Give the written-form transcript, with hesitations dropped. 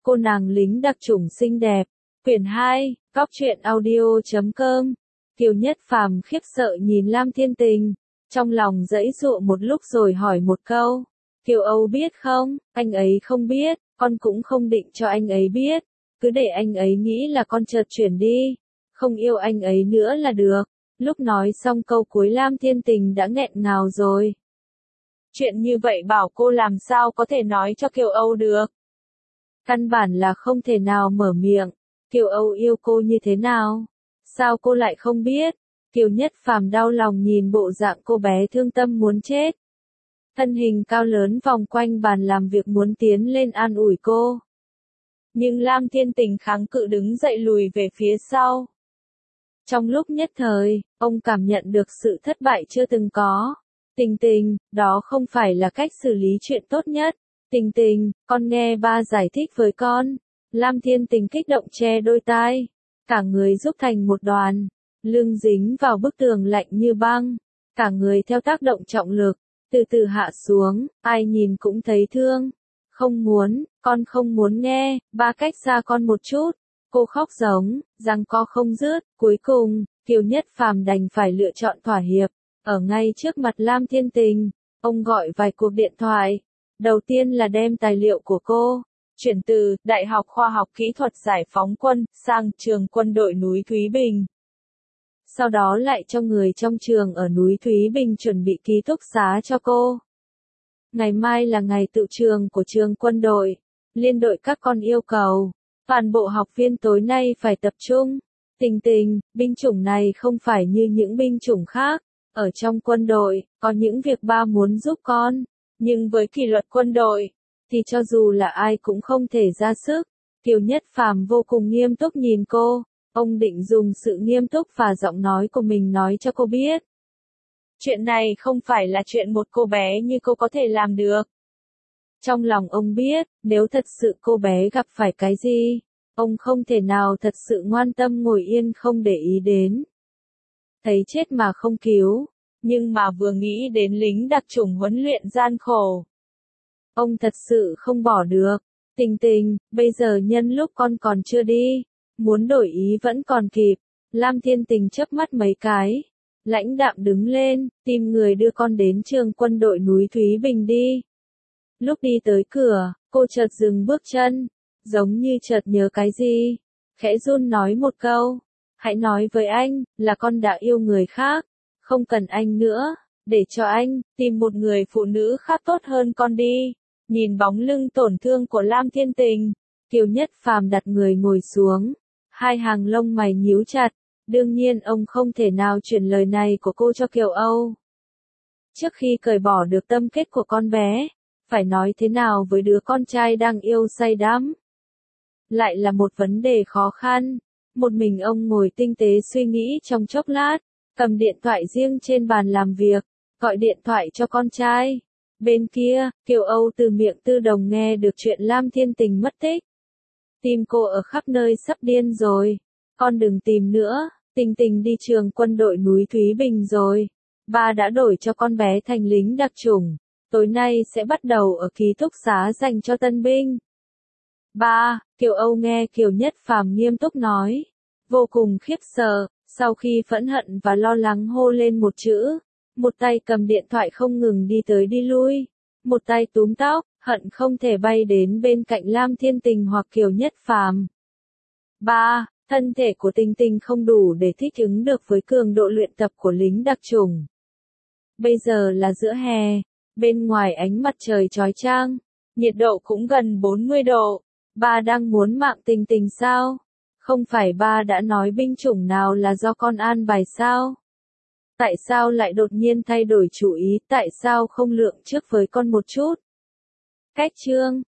Cô nàng lính đặc chủng xinh đẹp. Quyển 2, Góc truyện audio.com. Kiều Nhất Phàm khiếp sợ nhìn Lam Thiên Tình, trong lòng giãy giụa một lúc rồi hỏi một câu. Kiều Âu biết không? Anh ấy không biết, con cũng không định cho anh ấy biết. Cứ để anh ấy nghĩ là con chợt chuyển đi. Không yêu anh ấy nữa là được. Lúc nói xong câu cuối Lam Thiên Tình đã nghẹn ngào rồi. Chuyện như vậy bảo cô làm sao có thể nói cho Kiều Âu được. Căn bản là không thể nào mở miệng. Kiều Âu yêu cô như thế nào? Sao cô lại không biết? Kiều Nhất Phàm đau lòng nhìn bộ dạng cô bé thương tâm muốn chết. Thân hình cao lớn vòng quanh bàn làm việc muốn tiến lên an ủi cô. Nhưng Lam Thiên Tình kháng cự đứng dậy lùi về phía sau. Trong lúc nhất thời, ông cảm nhận được sự thất bại chưa từng có. Tình Tình, đó không phải là cách xử lý chuyện tốt nhất. Tình Tình, con nghe ba giải thích với con. Lam Thiên Tình kích động che đôi tai. Cả người rúc thành một đoàn. Lưng dính vào bức tường lạnh như băng. Cả người theo tác động trọng lực. Từ từ hạ xuống, ai nhìn cũng thấy thương. Không muốn, con không muốn nghe, ba cách xa con một chút. Cô khóc giống, giằng co không dứt, cuối cùng, Kiều Nhất Phàm đành phải lựa chọn thỏa hiệp. Ở ngay trước mặt Lam Thiên Tình, ông gọi vài cuộc điện thoại. Đầu tiên là đem tài liệu của cô chuyển từ Đại học Khoa học Kỹ thuật Giải phóng quân sang trường quân đội núi Thúy Bình. Sau đó lại cho người trong trường ở núi Thúy Bình chuẩn bị ký túc xá cho cô. Ngày mai là ngày tựu trường của trường quân đội. Liên đội các con yêu cầu, toàn bộ học viên tối nay phải tập trung. Tình Tình, binh chủng này không phải như những binh chủng khác. Ở trong quân đội, có những việc ba muốn giúp con. Nhưng với kỷ luật quân đội, thì cho dù là ai cũng không thể ra sức. Kiều Nhất Phàm vô cùng nghiêm túc nhìn cô. Ông định dùng sự nghiêm túc và giọng nói của mình nói cho cô biết. Chuyện này không phải là chuyện một cô bé như cô có thể làm được. Trong lòng ông biết, nếu thật sự cô bé gặp phải cái gì, ông không thể nào thật sự ngoan tâm ngồi yên không để ý đến. Thấy chết mà không cứu, nhưng mà vừa nghĩ đến lính đặc chủng huấn luyện gian khổ. Ông thật sự không bỏ được. Tình Tình, bây giờ nhân lúc con còn chưa đi, muốn đổi ý vẫn còn kịp. Lam Thiên Tình chớp mắt mấy cái. Lãnh đạm đứng lên, tìm người đưa con đến trường quân đội núi Thúy Bình đi. Lúc đi tới cửa, cô chợt dừng bước chân, giống như chợt nhớ cái gì. Khẽ run nói một câu. Hãy nói với anh, là con đã yêu người khác. Không cần anh nữa, để cho anh tìm một người phụ nữ khác tốt hơn con đi. Nhìn bóng lưng tổn thương của Lam Thiên Tình, Kiều Nhất Phàm đặt người ngồi xuống. Hai hàng lông mày nhíu chặt. Đương nhiên ông không thể nào chuyển lời này của cô cho Kiều Âu. Trước khi cởi bỏ được tâm kết của con bé, phải nói thế nào với đứa con trai đang yêu say đắm? Lại là một vấn đề khó khăn. Một mình ông ngồi tinh tế suy nghĩ trong chốc lát, cầm điện thoại riêng trên bàn làm việc, gọi điện thoại cho con trai. Bên kia, Kiều Âu từ miệng Tư Đồng nghe được chuyện Lam Thiên Tình mất tích. Tim cô ở khắp nơi sắp điên rồi. Con đừng tìm nữa, Tình Tình đi trường quân đội núi Thúy Bình rồi. Ba đã đổi cho con bé thành lính đặc chủng. Tối nay sẽ bắt đầu ở ký túc xá dành cho tân binh. Ba, Kiều Âu nghe Kiều Nhất Phàm nghiêm túc nói. Vô cùng khiếp sợ, sau khi phẫn hận và lo lắng hô lên một chữ. Một tay cầm điện thoại không ngừng đi tới đi lui. Một tay túm tóc, hận không thể bay đến bên cạnh Lam Thiên Tình hoặc Kiều Nhất Phàm. Ba, thân thể của Tình Tình không đủ để thích ứng được với cường độ luyện tập của lính đặc chủng. Bây giờ là giữa hè, bên ngoài ánh mặt trời chói chang, nhiệt độ cũng gần 40 độ. Ba đang muốn mạng Tình Tình sao? Không phải ba đã nói binh chủng nào là do con an bài sao? Tại sao lại đột nhiên thay đổi chủ ý, tại sao không lượng trước với con một chút? Cách chương